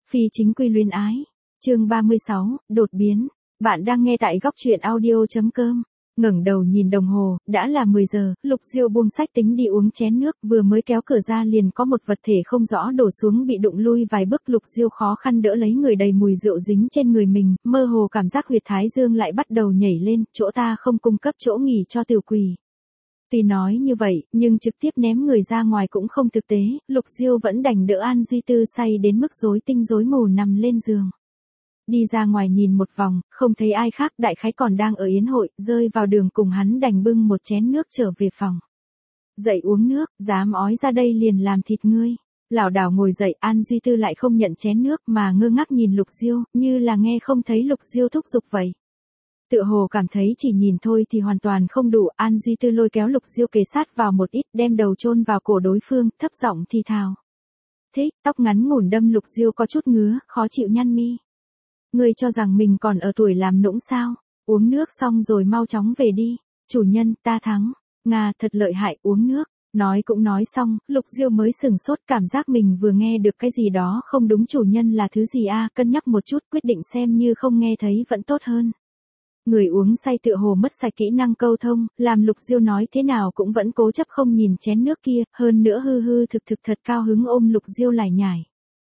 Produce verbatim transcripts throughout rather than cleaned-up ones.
Phi chính quy luyến ái. Chương ba mươi sáu, đột biến. Bạn đang nghe tại góc truyện audio chấm com. Ngẩng đầu nhìn đồng hồ, đã là mười giờ, Lục Diêu buông sách tính đi uống chén nước, vừa mới kéo cửa ra liền có một vật thể không rõ đổ xuống bị đụng lui vài bước. Lục Diêu khó khăn đỡ lấy người đầy mùi rượu dính trên người mình, mơ hồ cảm giác huyệt thái dương lại bắt đầu nhảy lên, chỗ ta không cung cấp chỗ nghỉ cho tiểu quỷ. Tuy nói như vậy, nhưng trực tiếp ném người ra ngoài cũng không thực tế, Lục Diêu vẫn đành đỡ An Duy Tư say đến mức rối tinh rối mù nằm lên giường. Đi ra ngoài nhìn một vòng, không thấy ai khác, đại khái còn đang ở yến hội, rơi vào đường cùng hắn đành bưng một chén nước trở về phòng. Dậy uống nước, dám ói ra đây liền làm thịt ngươi. Lảo đảo ngồi dậy, An Duy Tư lại không nhận chén nước mà ngơ ngác nhìn Lục Diêu, như là nghe không thấy Lục Diêu thúc giục vậy. Tựa hồ cảm thấy chỉ nhìn thôi thì hoàn toàn không đủ, An Duy Tư lôi kéo Lục Diêu kề sát vào một ít, đem đầu chôn vào cổ đối phương, thấp giọng thì thào. Thích, tóc ngắn ngủn đâm Lục Diêu có chút ngứa, khó chịu nhăn mi. Ngươi cho rằng mình còn ở tuổi làm nũng sao? Uống nước xong rồi mau chóng về đi. Chủ nhân, ta thắng. Nga, thật lợi hại, uống nước. Nói cũng nói xong, Lục Diêu mới sừng sốt, cảm giác mình vừa nghe được cái gì đó không đúng. Chủ nhân là thứ gì a? Cân nhắc một chút, quyết định xem như không nghe thấy vẫn tốt hơn. Người uống say tựa hồ mất sạch kỹ năng câu thông, làm Lục Diêu nói thế nào cũng vẫn cố chấp không nhìn chén nước kia, hơn nữa hư hư thực thực thật cao hứng ôm Lục Diêu lải nhải.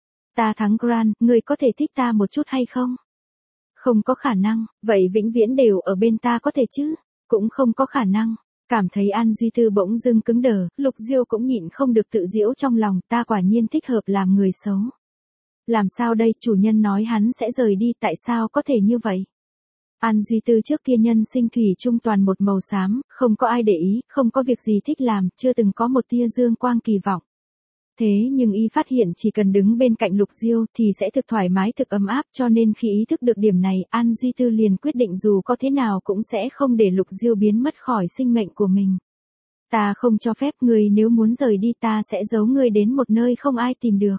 Ta thắng Gran, người có thể thích ta một chút hay không? Không có khả năng, vậy vĩnh viễn đều ở bên ta có thể chứ? Cũng không có khả năng. Cảm thấy An Duy Tư bỗng dưng cứng đờ, Lục Diêu cũng nhịn không được tự giễu trong lòng, ta quả nhiên thích hợp làm người xấu. Làm sao đây, chủ nhân nói hắn sẽ rời đi, tại sao có thể như vậy? An Duy Tư trước kia nhân sinh thủy chung toàn một màu xám, không có ai để ý, không có việc gì thích làm, chưa từng có một tia dương quang kỳ vọng. Thế nhưng y phát hiện chỉ cần đứng bên cạnh Lục Diêu thì sẽ thực thoải mái thực ấm áp, cho nên khi ý thức được điểm này, An Duy Tư liền quyết định dù có thế nào cũng sẽ không để Lục Diêu biến mất khỏi sinh mệnh của mình. Ta không cho phép ngươi, nếu muốn rời đi ta sẽ giấu ngươi đến một nơi không ai tìm được.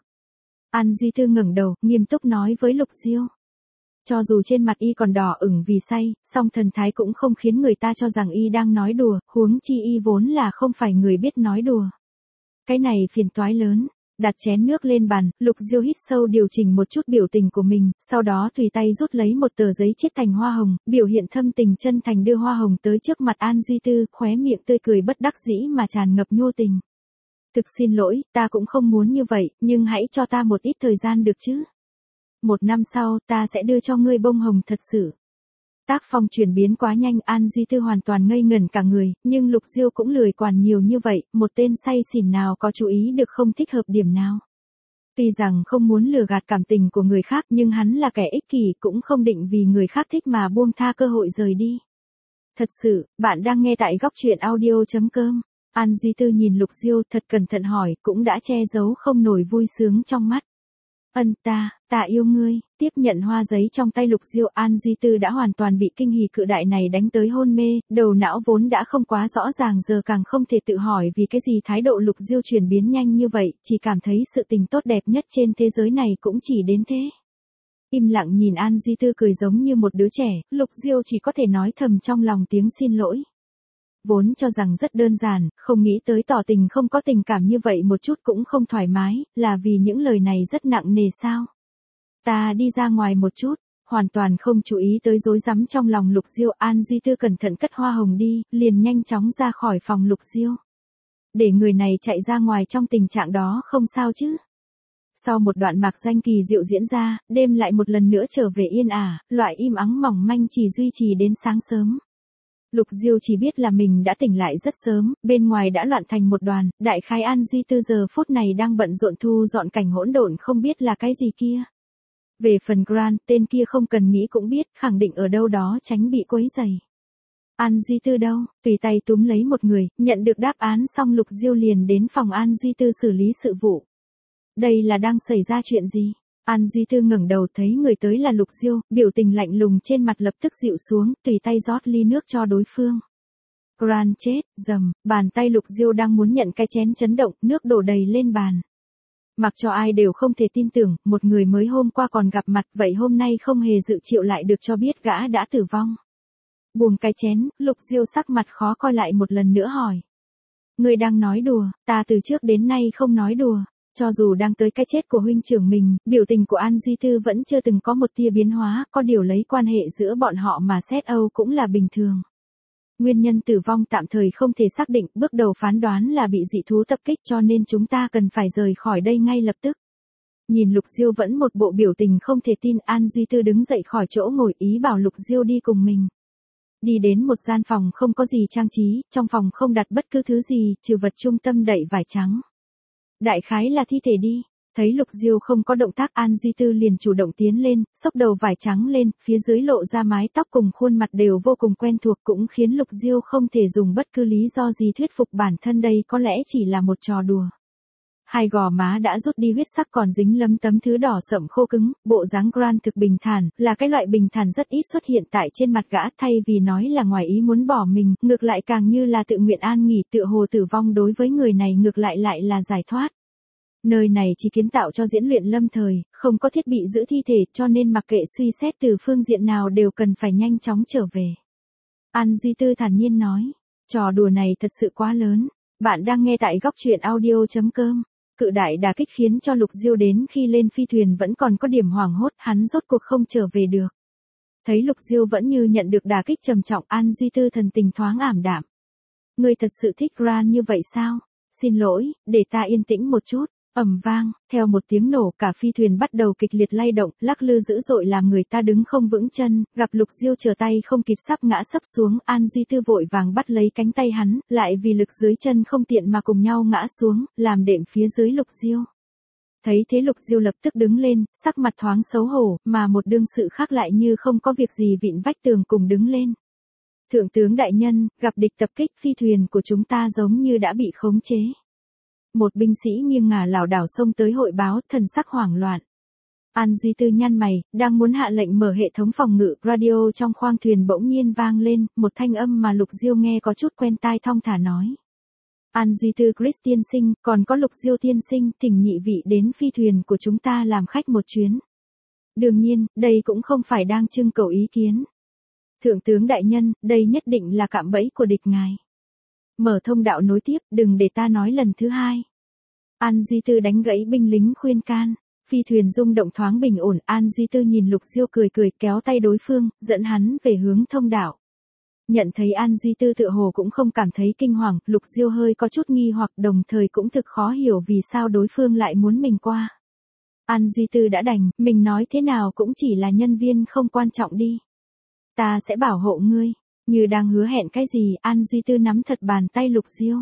An Duy Tư ngẩng đầu, nghiêm túc nói với Lục Diêu. Cho dù trên mặt y còn đỏ ửng vì say, song thần thái cũng không khiến người ta cho rằng y đang nói đùa, huống chi y vốn là không phải người biết nói đùa. Cái này phiền toái lớn. Đặt chén nước lên bàn, Lục Diêu hít sâu điều chỉnh một chút biểu tình của mình, sau đó tùy tay rút lấy một tờ giấy chiết thành hoa hồng, biểu hiện thâm tình chân thành đưa hoa hồng tới trước mặt An Duy Tư, khóe miệng tươi cười bất đắc dĩ mà tràn ngập nhu tình. Thực xin lỗi, ta cũng không muốn như vậy, nhưng hãy cho ta một ít thời gian được chứ. Một năm sau, ta sẽ đưa cho ngươi bông hồng thật sự. Tác phong chuyển biến quá nhanh, An Duy Tư hoàn toàn ngây ngẩn cả người, nhưng Lục Diêu cũng lười quản nhiều như vậy, một tên say xỉn nào có chú ý được không thích hợp điểm nào. Tuy rằng không muốn lừa gạt cảm tình của người khác, nhưng hắn là kẻ ích kỷ, cũng không định vì người khác thích mà buông tha cơ hội rời đi. Thật sự, bạn đang nghe tại góc truyện audio chấm com. An Duy Tư nhìn Lục Diêu thật cẩn thận hỏi, cũng đã che giấu không nổi vui sướng trong mắt. Ân ta, ta yêu ngươi. Tiếp nhận hoa giấy trong tay Lục Diêu, An Duy Tư đã hoàn toàn bị kinh hỉ cự đại này đánh tới hôn mê, đầu não vốn đã không quá rõ ràng giờ càng không thể tự hỏi vì cái gì thái độ Lục Diêu chuyển biến nhanh như vậy, chỉ cảm thấy sự tình tốt đẹp nhất trên thế giới này cũng chỉ đến thế. Im lặng nhìn An Duy Tư cười giống như một đứa trẻ, Lục Diêu chỉ có thể nói thầm trong lòng tiếng xin lỗi. Vốn cho rằng rất đơn giản, không nghĩ tới tỏ tình không có tình cảm như vậy một chút cũng không thoải mái, là vì những lời này rất nặng nề sao? Ta đi ra ngoài một chút, hoàn toàn không chú ý tới rối rắm trong lòng Lục Diêu, An Duy Tư cẩn thận cất hoa hồng đi, liền nhanh chóng ra khỏi phòng Lục Diêu. Để người này chạy ra ngoài trong tình trạng đó không sao chứ? Sau một đoạn mạc danh kỳ diệu diễn ra, đêm lại một lần nữa trở về yên ả, loại im ắng mỏng manh chỉ duy trì đến sáng sớm. Lục Diêu chỉ biết là mình đã tỉnh lại rất sớm, bên ngoài đã loạn thành một đoàn, đại khái An Duy Tư giờ phút này đang bận rộn thu dọn cảnh hỗn độn không biết là cái gì kia. Về phần Gran, tên kia không cần nghĩ cũng biết, khẳng định ở đâu đó tránh bị quấy rầy. An Duy Tư đâu, tùy tay túm lấy một người, nhận được đáp án xong Lục Diêu liền đến phòng An Duy Tư xử lý sự vụ. Đây là đang xảy ra chuyện gì? An Duy Tư ngẩng đầu thấy người tới là Lục Diêu, biểu tình lạnh lùng trên mặt lập tức dịu xuống, tùy tay rót ly nước cho đối phương. Gran chết, dầm, bàn tay Lục Diêu đang muốn nhận cái chén chấn động, nước đổ đầy lên bàn. Mặc cho ai đều không thể tin tưởng, một người mới hôm qua còn gặp mặt, vậy hôm nay không hề dự triệu lại được cho biết gã đã tử vong. Buông cái chén, Lục Diêu sắc mặt khó coi lại một lần nữa hỏi. Ngươi đang nói đùa, ta từ trước đến nay không nói đùa. Cho dù đang tới cái chết của huynh trưởng mình, biểu tình của An Duy Tư vẫn chưa từng có một tia biến hóa, có điều lấy quan hệ giữa bọn họ mà xét Âu cũng là bình thường. Nguyên nhân tử vong tạm thời không thể xác định, bước đầu phán đoán là bị dị thú tập kích cho nên chúng ta cần phải rời khỏi đây ngay lập tức. Nhìn Lục Diêu vẫn một bộ biểu tình không thể tin, An Duy Tư đứng dậy khỏi chỗ ngồi ý bảo Lục Diêu đi cùng mình. Đi đến một gian phòng không có gì trang trí, trong phòng không đặt bất cứ thứ gì, trừ vật trung tâm đậy vải trắng. Đại khái là thi thể đi. Thấy Lục Diêu không có động tác, An Duy Tư liền chủ động tiến lên, xốc đầu vải trắng lên, phía dưới lộ ra mái tóc cùng khuôn mặt đều vô cùng quen thuộc, cũng khiến Lục Diêu không thể dùng bất cứ lý do gì thuyết phục bản thân đây có lẽ chỉ là một trò đùa. Hai gò má đã rút đi huyết sắc còn dính lấm tấm thứ đỏ sậm khô cứng, bộ dáng Grant thực bình thản, là cái loại bình thản rất ít xuất hiện tại trên mặt gã, thay vì nói là ngoài ý muốn bỏ mình, ngược lại càng như là tự nguyện an nghỉ, tựa hồ tử vong đối với người này ngược lại lại là giải thoát. Nơi này chỉ kiến tạo cho diễn luyện lâm thời, không có thiết bị giữ thi thể cho nên mặc kệ suy xét từ phương diện nào đều cần phải nhanh chóng trở về. An Duy Tư thản nhiên nói, trò đùa này thật sự quá lớn. Bạn đang nghe tại góc truyện audio chấm com. Cự đại đả kích khiến cho Lục Diêu đến khi lên phi thuyền vẫn còn có điểm hoảng hốt, hắn rốt cuộc không trở về được. Thấy Lục Diêu vẫn như nhận được đả kích trầm trọng, An Duy Tư thần tình thoáng ảm đạm. Ngươi thật sự thích Grant như vậy sao? Xin lỗi, để ta yên tĩnh một chút. Ầm vang, theo một tiếng nổ cả phi thuyền bắt đầu kịch liệt lay động, lắc lư dữ dội làm người ta đứng không vững chân, gặp Lục Diêu trở tay không kịp sắp ngã sấp xuống, An Duy Tư vội vàng bắt lấy cánh tay hắn, lại vì lực dưới chân không tiện mà cùng nhau ngã xuống, làm đệm phía dưới Lục Diêu. Thấy thế Lục Diêu lập tức đứng lên, sắc mặt thoáng xấu hổ, mà một đương sự khác lại như không có việc gì vịn vách tường cùng đứng lên. Thượng tướng đại nhân, gặp địch tập kích, phi thuyền của chúng ta giống như đã bị khống chế. Một binh sĩ nghiêng ngả lảo đảo xông tới hội báo, thần sắc hoảng loạn. An Duy Tư nhăn mày, đang muốn hạ lệnh mở hệ thống phòng ngự, radio trong khoang thuyền bỗng nhiên vang lên, một thanh âm mà Lục Diêu nghe có chút quen tai thong thả nói. An Duy Tư Chris tiên sinh, còn có Lục Diêu tiên sinh, thỉnh nhị vị đến phi thuyền của chúng ta làm khách một chuyến. Đương nhiên, đây cũng không phải đang trưng cầu ý kiến. Thượng tướng đại nhân, đây nhất định là cạm bẫy của địch ngài. Mở thông đạo nối tiếp, đừng để ta nói lần thứ hai. An Duy Tư đánh gãy binh lính khuyên can. Phi thuyền rung động thoáng bình ổn, An Duy Tư nhìn Lục Diêu cười cười kéo tay đối phương, dẫn hắn về hướng thông đạo. Nhận thấy An Duy Tư tựa hồ cũng không cảm thấy kinh hoàng, Lục Diêu hơi có chút nghi hoặc đồng thời cũng thực khó hiểu vì sao đối phương lại muốn mình qua. An Duy Tư đã đành, mình nói thế nào cũng chỉ là nhân viên không quan trọng đi. Ta sẽ bảo hộ ngươi. Như đang hứa hẹn cái gì, An Duy Tư nắm thật bàn tay Lục Diêu.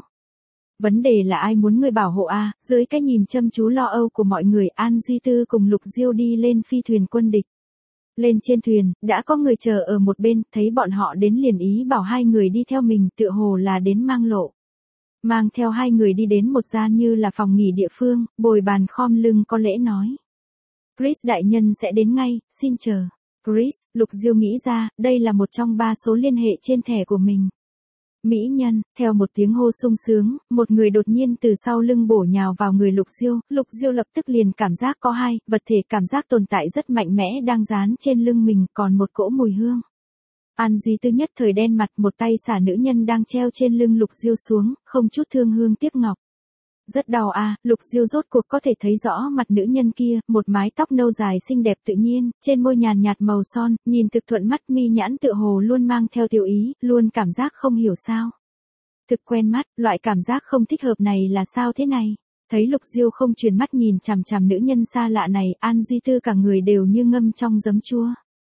Vấn đề là ai muốn người bảo hộ à, dưới cái nhìn chăm chú lo âu của mọi người, An Duy Tư cùng Lục Diêu đi lên phi thuyền quân địch. Lên trên thuyền, đã có người chờ ở một bên, thấy bọn họ đến liền ý bảo hai người đi theo mình, tựa hồ là đến mang lộ. Mang theo hai người đi đến một gian như là phòng nghỉ địa phương, bồi bàn khom lưng có lễ nói. Chris đại nhân sẽ đến ngay, xin chờ. Chris, Lục Diêu nghĩ ra, đây là một trong ba số liên hệ trên thẻ của mình. Mỹ nhân, theo một tiếng hô sung sướng, một người đột nhiên từ sau lưng bổ nhào vào người Lục Diêu, Lục Diêu lập tức liền cảm giác có hai, vật thể cảm giác tồn tại rất mạnh mẽ đang dán trên lưng mình, còn một cỗ mùi hương. An Duy Tư nhất thời đen mặt, một tay xả nữ nhân đang treo trên lưng Lục Diêu xuống, không chút thương hương tiếc ngọc. Rất đau à, Lục Diêu rốt cuộc có thể thấy rõ mặt nữ nhân kia, một mái tóc nâu dài xinh đẹp tự nhiên, trên môi nhàn nhạt màu son, nhìn thực thuận mắt, mi nhãn tựa hồ luôn mang theo tiểu ý, luôn cảm giác không hiểu sao. Thực quen mắt, loại cảm giác không thích hợp này là sao thế này? Thấy Lục Diêu không chuyển mắt nhìn chằm chằm nữ nhân xa lạ này, An Duy Tư cả người đều như ngâm trong giấm chua.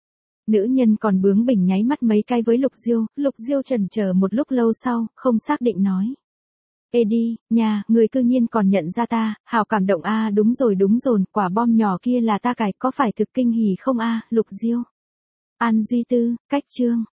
Nữ nhân còn bướng bỉnh nháy mắt mấy cái với Lục Diêu, Lục Diêu chần chờ một lúc lâu sau, không xác định nói. Ê đi, nhà, người cư nhiên còn nhận ra ta, hào cảm động a à, đúng rồi đúng rồi, quả bom nhỏ kia là ta cài, có phải thực kinh hỉ không a à, Lục Diêu. An Duy Tư, cách chương.